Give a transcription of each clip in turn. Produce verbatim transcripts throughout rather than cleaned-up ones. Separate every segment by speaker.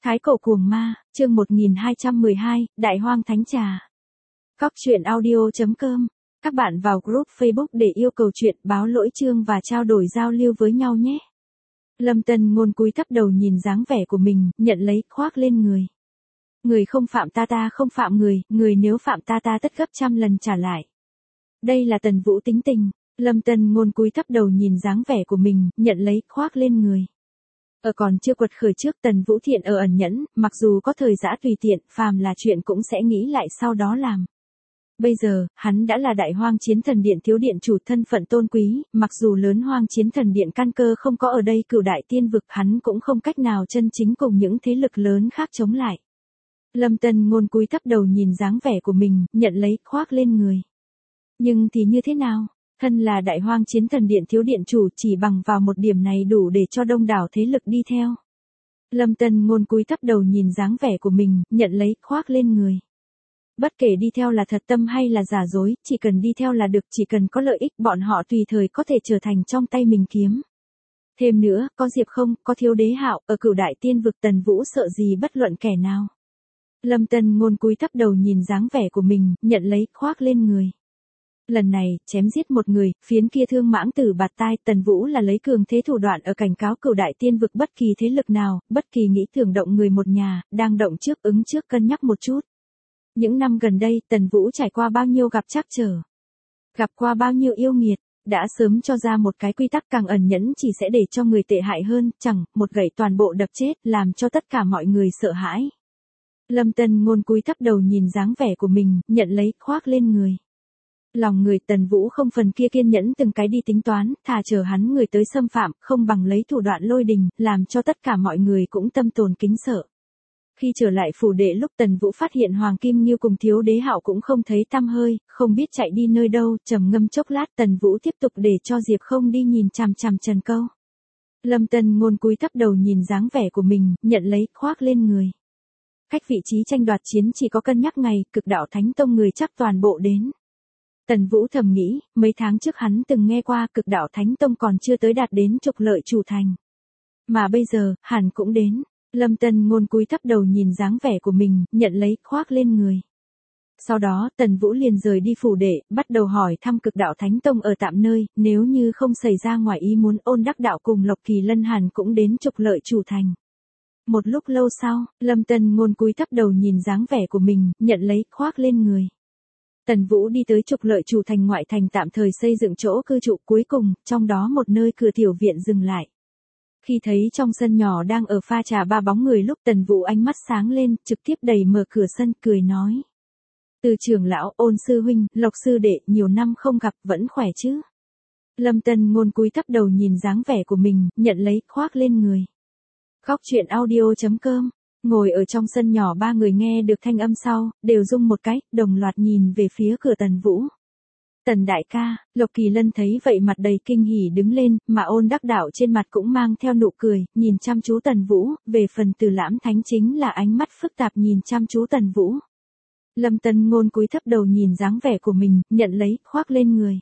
Speaker 1: Thái cổ cuồng ma, chương một nghìn hai trăm mười hai, Đại Hoang Thánh Trà. Cóc truyện audio chấm com. Các bạn vào group Facebook để yêu cầu chuyện, báo lỗi chương và trao đổi giao lưu với nhau nhé. Lâm Tân Ngôn cúi thấp đầu nhìn dáng vẻ của mình, nhận lấy, khoác lên người. Người không phạm ta ta không phạm người, người nếu phạm ta ta tất gấp trăm lần trả lại. Đây là Tần Vũ tính tình. Lâm Tân Ngôn cúi thấp đầu nhìn dáng vẻ của mình, nhận lấy, khoác lên người. Ở còn chưa quật khởi trước Tần Vũ Thiện ở ẩn nhẫn, mặc dù có thời giã tùy tiện, phàm là chuyện cũng sẽ nghĩ lại sau đó làm. Bây giờ, hắn đã là Đại Hoang Chiến Thần Điện thiếu điện chủ, thân phận tôn quý, mặc dù lớn Hoang Chiến Thần Điện căn cơ không có ở đây Cửu Đại Tiên Vực, hắn cũng không cách nào chân chính cùng những thế lực lớn khác chống lại. Lâm Tân Ngôn cúi thấp đầu nhìn dáng vẻ của mình, nhận lấy, khoác lên người. Nhưng thì như thế nào? Thân là Đại Hoang Chiến Thần Điện thiếu điện chủ, chỉ bằng vào một điểm này đủ để cho đông đảo thế lực đi theo. Lâm Tân Ngôn cúi thấp đầu nhìn dáng vẻ của mình, nhận lấy, khoác lên người. Bất kể đi theo là thật tâm hay là giả dối, chỉ cần đi theo là được, chỉ cần có lợi ích bọn họ tùy thời có thể trở thành trong tay mình kiếm. Thêm nữa, có Diệp Không, có Thiếu Đế Hạo, ở Cửu Đại Tiên Vực Tần Vũ sợ gì bất luận kẻ nào. Lâm Tân Ngôn cúi thấp đầu nhìn dáng vẻ của mình, nhận lấy, khoác lên người. Lần này, chém giết một người, phiến kia thương mãng tử bạt tai, Tần Vũ là lấy cường thế thủ đoạn ở cảnh cáo Cửu Đại Tiên Vực bất kỳ thế lực nào, bất kỳ nghĩ tưởng động người một nhà, đang động trước ứng trước cân nhắc một chút. Những năm gần đây, Tần Vũ trải qua bao nhiêu gặp trắc trở, gặp qua bao nhiêu yêu nghiệt, đã sớm cho ra một cái quy tắc càng ẩn nhẫn chỉ sẽ để cho người tệ hại hơn, chẳng, một gậy toàn bộ đập chết, làm cho tất cả mọi người sợ hãi. Lâm Tân Ngôn cúi thấp đầu nhìn dáng vẻ của mình, nhận lấy, khoác lên người. Lòng người Tần Vũ không phần kia kiên nhẫn từng cái đi tính toán, thà chờ hắn người tới xâm phạm, không bằng lấy thủ đoạn lôi đình, làm cho tất cả mọi người cũng tâm tồn kính sợ. Khi trở lại phủ đệ lúc Tần Vũ phát hiện Hoàng Kim Nghiêu cùng Thiếu Đế Hạo cũng không thấy tăm hơi, không biết chạy đi nơi đâu, trầm ngâm chốc lát Tần Vũ tiếp tục để cho Diệp Không đi nhìn chằm chằm Trần Câu. Lâm Tân Ngôn cúi thấp đầu nhìn dáng vẻ của mình, nhận lấy, khoác lên người. Cách vị trí tranh đoạt chiến chỉ có cân nhắc ngày, Cực Đạo Thánh Tông người chắc toàn bộ đến. Tần Vũ thầm nghĩ, mấy tháng trước hắn từng nghe qua Cực Đạo Thánh Tông còn chưa tới đạt đến trục lợi chủ thành. Mà bây giờ, hẳn cũng đến. Lâm Tân Ngôn cúi thấp đầu nhìn dáng vẻ của mình, nhận lấy, khoác lên người. Sau đó, Tần Vũ liền rời đi phủ đệ, bắt đầu hỏi thăm Cực Đạo Thánh Tông ở tạm nơi, nếu như không xảy ra ngoài ý muốn Ôn Đắc Đạo cùng Lộc Kỳ Lân hẳn cũng đến trục lợi chủ thành. Một lúc lâu sau, Lâm Tân Ngôn cúi thấp đầu nhìn dáng vẻ của mình, nhận lấy, khoác lên người. Tần Vũ đi tới trục lợi chủ thành ngoại thành tạm thời xây dựng chỗ cư trụ cuối cùng, trong đó một nơi cửa tiểu viện dừng lại. Khi thấy trong sân nhỏ đang ở pha trà ba bóng người lúc Tần Vũ ánh mắt sáng lên, trực tiếp đẩy mở cửa sân, cười nói. Từ trưởng lão, Ôn sư huynh, Lộc sư đệ, nhiều năm không gặp, vẫn khỏe chứ? Lâm Tân Ngôn cúi thấp đầu nhìn dáng vẻ của mình, nhận lấy, khoác lên người. Cóc truyện audio chấm com. Ngồi ở trong sân nhỏ ba người nghe được thanh âm sau, đều rung một cái, đồng loạt nhìn về phía cửa Tần Vũ. Tần đại ca, Lộc Kỳ Lân thấy vậy mặt đầy kinh hỉ đứng lên, mà Ôn Đắc Đạo trên mặt cũng mang theo nụ cười, nhìn chăm chú Tần Vũ, về phần Từ Lãm Thánh chính là ánh mắt phức tạp nhìn chăm chú Tần Vũ. Lâm Tân Ngôn cúi thấp đầu nhìn dáng vẻ của mình, nhận lấy, khoác lên người.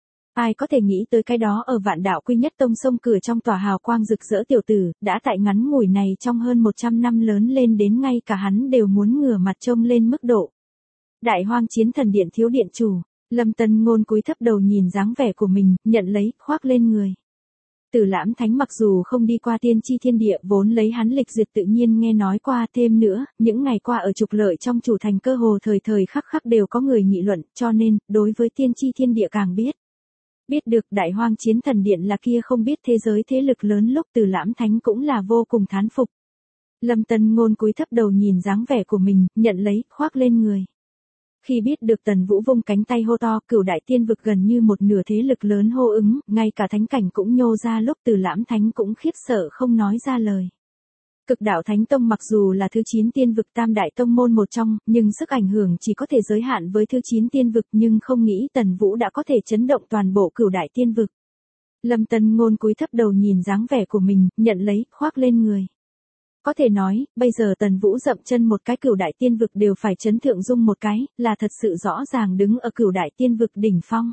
Speaker 1: Ai có thể nghĩ tới cái đó ở Vạn Đạo Quy Nhất Tông sông cửa trong tòa hào quang rực rỡ tiểu tử, đã tại ngắn ngủi này trong hơn một trăm năm lớn lên đến ngay cả hắn đều muốn ngửa mặt trông lên mức độ. Đại Hoang Chiến Thần Điện thiếu điện chủ, Lâm Tân Ngôn cúi thấp đầu nhìn dáng vẻ của mình, nhận lấy, khoác lên người. Từ Lãm Thánh mặc dù không đi qua Tiên Tri Thiên Địa vốn lấy hắn lịch duyệt tự nhiên nghe nói qua, thêm nữa, những ngày qua ở trục lợi trong chủ thành cơ hồ thời thời khắc khắc đều có người nghị luận, cho nên, đối với Tiên Tri Thiên Địa càng biết. Biết được Đại Hoang Chiến Thần Điện là kia không biết thế giới thế lực lớn lúc Từ Lãm Thánh cũng là vô cùng thán phục. Lâm Tân Ngôn cúi thấp đầu nhìn dáng vẻ của mình, nhận lấy, khoác lên người. Khi biết được Tần Vũ vung cánh tay hô to, Cửu Đại Tiên Vực gần như một nửa thế lực lớn hô ứng, ngay cả thánh cảnh cũng nhô ra lúc Từ Lãm Thánh cũng khiếp sợ không nói ra lời. Cực Đạo Thánh Tông mặc dù là thứ chín tiên vực tam đại tông môn một trong, nhưng sức ảnh hưởng chỉ có thể giới hạn với thứ chín tiên vực, nhưng không nghĩ Tần Vũ đã có thể chấn động toàn bộ Cửu Đại Tiên Vực. Lâm Tân Ngôn cúi thấp đầu nhìn dáng vẻ của mình, nhận lấy, khoác lên người. Có thể nói, bây giờ Tần Vũ dậm chân một cái Cửu Đại Tiên Vực đều phải chấn thượng dung một cái, là thật sự rõ ràng đứng ở Cửu Đại Tiên Vực đỉnh phong.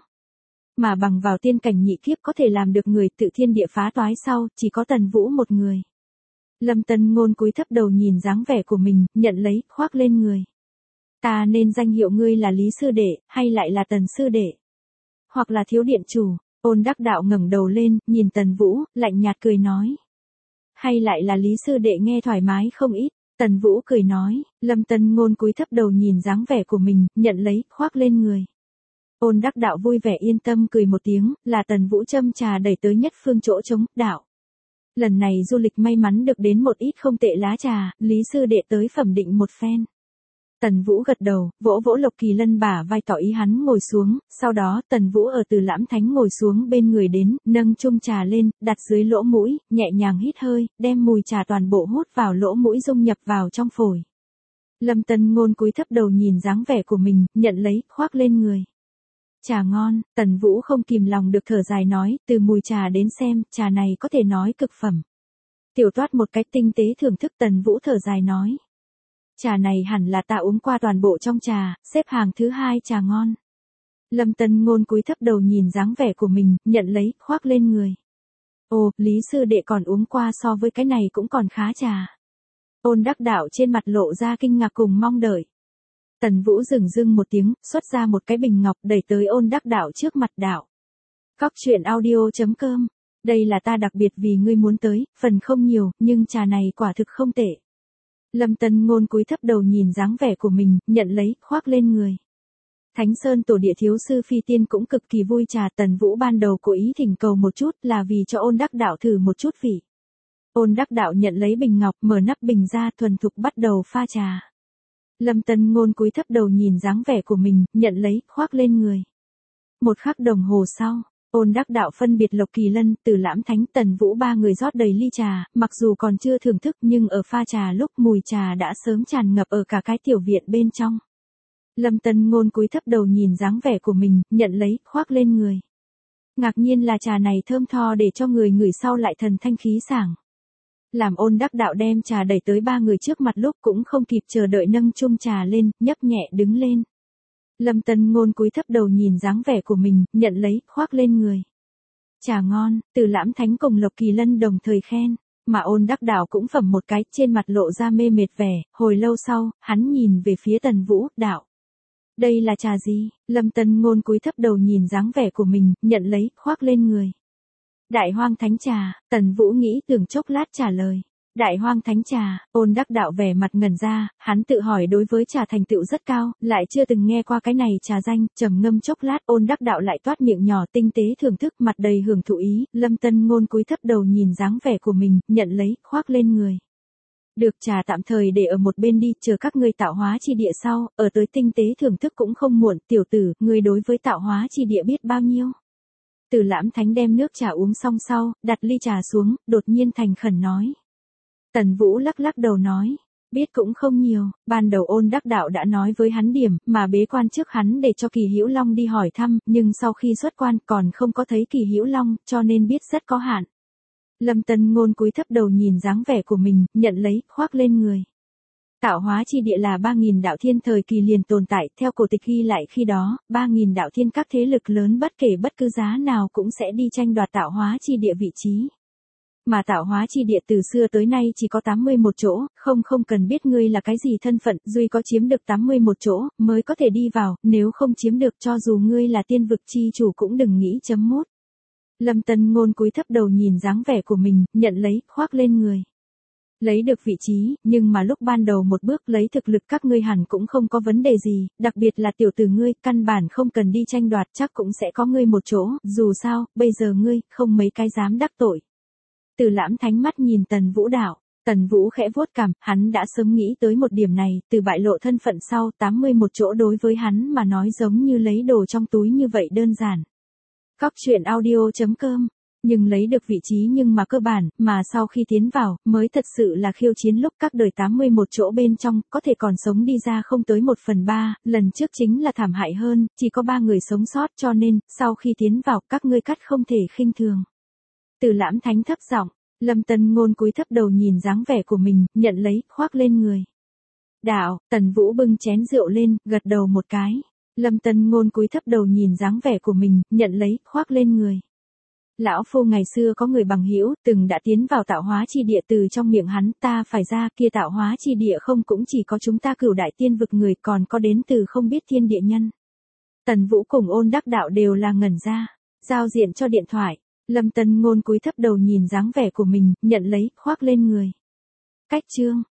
Speaker 1: Mà bằng vào tiên cảnh nhị kiếp có thể làm được người tự thiên địa phá toái sau, chỉ có Tần Vũ một người. Lâm Tân Ngôn cúi thấp đầu nhìn dáng vẻ của mình, nhận lấy, khoác lên người. Ta nên danh hiệu ngươi là Lý Sư Đệ, hay lại là Tần Sư Đệ? Hoặc là Thiếu Điện Chủ? Ôn Đắc Đạo ngẩng đầu lên, nhìn Tần Vũ, lạnh nhạt cười nói. Hay lại là Lý Sư Đệ nghe thoải mái không ít? Tần Vũ cười nói, Lâm Tân Ngôn cúi thấp đầu nhìn dáng vẻ của mình, nhận lấy, khoác lên người. Ôn Đắc Đạo vui vẻ yên tâm cười một tiếng, là Tần Vũ châm trà đẩy tới nhất phương chỗ trống, đạo. Lần này du lịch may mắn được đến một ít không tệ lá trà, Lý Sư Đệ tới phẩm định một phen. Tần Vũ gật đầu, vỗ vỗ Lộc Kỳ Lân bả vai tỏ ý hắn ngồi xuống, sau đó Tần Vũ ở Từ Lãm Thánh ngồi xuống bên người đến, nâng chung trà lên, đặt dưới lỗ mũi, nhẹ nhàng hít hơi, đem mùi trà toàn bộ hút vào lỗ mũi dung nhập vào trong phổi. Lâm Tân Ngôn cúi thấp đầu nhìn dáng vẻ của mình, nhận lấy, khoác lên người. Trà ngon, Tần Vũ không kìm lòng được thở dài nói, từ mùi trà đến xem, trà này có thể nói cực phẩm. Tiểu Toát một cách tinh tế thưởng thức, Tần Vũ thở dài nói. Trà này hẳn là ta uống qua toàn bộ trong trà, xếp hàng thứ hai trà ngon. Lâm Tân Ngôn cúi thấp đầu nhìn dáng vẻ của mình, nhận lấy, khoác lên người. Ồ, Lý Sư Đệ còn uống qua so với cái này cũng còn khá trà. Ôn Đắc Đạo trên mặt lộ ra kinh ngạc cùng mong đợi. Tần Vũ dừng dưng một tiếng, xuất ra một cái bình ngọc đẩy tới Ôn Đắc Đạo trước mặt đạo. Cóc truyện audio chấm com. Đây là ta đặc biệt vì ngươi muốn tới, phần không nhiều, nhưng trà này quả thực không tệ. Lâm Tân Ngôn cúi thấp đầu nhìn dáng vẻ của mình, nhận lấy, khoác lên người. Thánh Sơn Tổ Địa thiếu sư Phi Tiên cũng cực kỳ vui trà, Tần Vũ ban đầu cố ý thỉnh cầu một chút là vì cho Ôn Đắc Đạo thử một chút vị. Ôn Đắc Đạo nhận lấy bình ngọc, mở nắp bình ra, thuần thục bắt đầu pha trà. Lâm Tân Ngôn cúi thấp đầu nhìn dáng vẻ của mình, nhận lấy, khoác lên người. Một khắc đồng hồ sau, Ôn Đắc Đạo phân biệt Lộc Kỳ Lân, Từ Lãm Thánh, Tần Vũ ba người rót đầy ly trà, mặc dù còn chưa thưởng thức nhưng ở pha trà lúc mùi trà đã sớm tràn ngập ở cả cái tiểu viện bên trong. Lâm Tân Ngôn cúi thấp đầu nhìn dáng vẻ của mình, nhận lấy, khoác lên người. Ngạc nhiên là trà này thơm tho để cho người ngửi sau lại thần thanh khí sảng. Làm Ôn Đắc Đạo đem trà đẩy tới ba người trước mặt lúc cũng không kịp chờ đợi nâng chung trà lên, nhấp nhẹ đứng lên. Lâm Tân Ngôn cúi thấp đầu nhìn dáng vẻ của mình, nhận lấy, khoác lên người. Trà ngon, Từ Lãm Thánh cùng Lộc Kỳ Lân đồng thời khen, mà Ôn Đắc Đạo cũng phẩm một cái, trên mặt lộ ra mê mệt vẻ, hồi lâu sau, hắn nhìn về phía Tần Vũ, đạo. Đây là trà gì? Lâm Tân Ngôn cúi thấp đầu nhìn dáng vẻ của mình, nhận lấy, khoác lên người. Đại Hoang Thánh Trà, Tần Vũ nghĩ tưởng chốc lát trả lời. Đại Hoang Thánh Trà, Ôn Đắc Đạo vẻ mặt ngẩn ra, hắn tự hỏi đối với trà thành tựu rất cao, lại chưa từng nghe qua cái này trà danh, trầm ngâm chốc lát, Ôn Đắc Đạo lại toát miệng nhỏ tinh tế thưởng thức, mặt đầy hưởng thụ ý, Lâm Tân Ngôn cúi thấp đầu nhìn dáng vẻ của mình, nhận lấy, khoác lên người. Được, trà tạm thời để ở một bên đi, chờ các ngươi tạo hóa chi địa sau, ở tới tinh tế thưởng thức cũng không muộn, tiểu tử, ngươi đối với tạo hóa chi địa biết bao nhiêu? Từ Lãm Thánh đem nước trà uống xong sau, đặt ly trà xuống, đột nhiên thành khẩn nói. Tần Vũ lắc lắc đầu nói, biết cũng không nhiều, ban đầu Ôn Đắc Đạo đã nói với hắn điểm, mà bế quan trước hắn để cho Kỳ Hữu Long đi hỏi thăm, nhưng sau khi xuất quan còn không có thấy Kỳ Hữu Long, cho nên biết rất có hạn. Lâm Tân Ngôn cúi thấp đầu nhìn dáng vẻ của mình, nhận lấy, khoác lên người. Tạo hóa chi địa là ba nghìn đạo thiên thời kỳ liền tồn tại, theo cổ tịch ghi lại khi đó, ba nghìn đạo thiên các thế lực lớn bất kể bất cứ giá nào cũng sẽ đi tranh đoạt tạo hóa chi địa vị trí. Mà tạo hóa chi địa từ xưa tới nay chỉ có tám mươi mốt chỗ, không không cần biết ngươi là cái gì thân phận, duy có chiếm được tám mươi mốt chỗ, mới có thể đi vào, nếu không chiếm được cho dù ngươi là tiên vực chi chủ cũng đừng nghĩ chấm mốt. Lâm Tân Ngôn cúi thấp đầu nhìn dáng vẻ của mình, nhận lấy, khoác lên người. Lấy được vị trí, nhưng mà lúc ban đầu một bước lấy thực lực các ngươi hẳn cũng không có vấn đề gì, đặc biệt là tiểu tử ngươi, căn bản không cần đi tranh đoạt, chắc cũng sẽ có ngươi một chỗ, dù sao, bây giờ ngươi, không mấy cái dám đắc tội. Từ Lãm Thánh mắt nhìn Tần Vũ đạo, Tần Vũ khẽ vuốt cằm, hắn đã sớm nghĩ tới một điểm này, từ bại lộ thân phận sau, tám mươi mốt chỗ đối với hắn mà nói giống như lấy đồ trong túi như vậy đơn giản. Cóc truyện audio chấm com. Nhưng lấy được vị trí nhưng mà cơ bản, mà sau khi tiến vào, mới thật sự là khiêu chiến lúc các đời tám mươi mốt chỗ bên trong, có thể còn sống đi ra không tới một phần ba, lần trước chính là thảm hại hơn, chỉ có ba người sống sót cho nên, sau khi tiến vào, các ngươi cắt không thể khinh thường. Từ Lãm Thánh thấp giọng, Lâm Tân Ngôn cúi thấp đầu nhìn dáng vẻ của mình, nhận lấy, khoác lên người. Đạo, Tần Vũ bưng chén rượu lên, gật đầu một cái. Lâm Tân Ngôn cúi thấp đầu nhìn dáng vẻ của mình, nhận lấy, khoác lên người. Lão phu ngày xưa có người bằng hữu, từng đã tiến vào tạo hóa chi địa, từ trong miệng hắn ta phải ra, kia tạo hóa chi địa không cũng chỉ có chúng ta cửu đại tiên vực người, còn có đến từ không biết thiên địa nhân. Tần Vũ cùng Ôn Đắc Đạo đều là ngẩn ra, giao diện cho điện thoại, Lâm Tân Ngôn cúi thấp đầu nhìn dáng vẻ của mình, nhận lấy, khoác lên người. Cách chương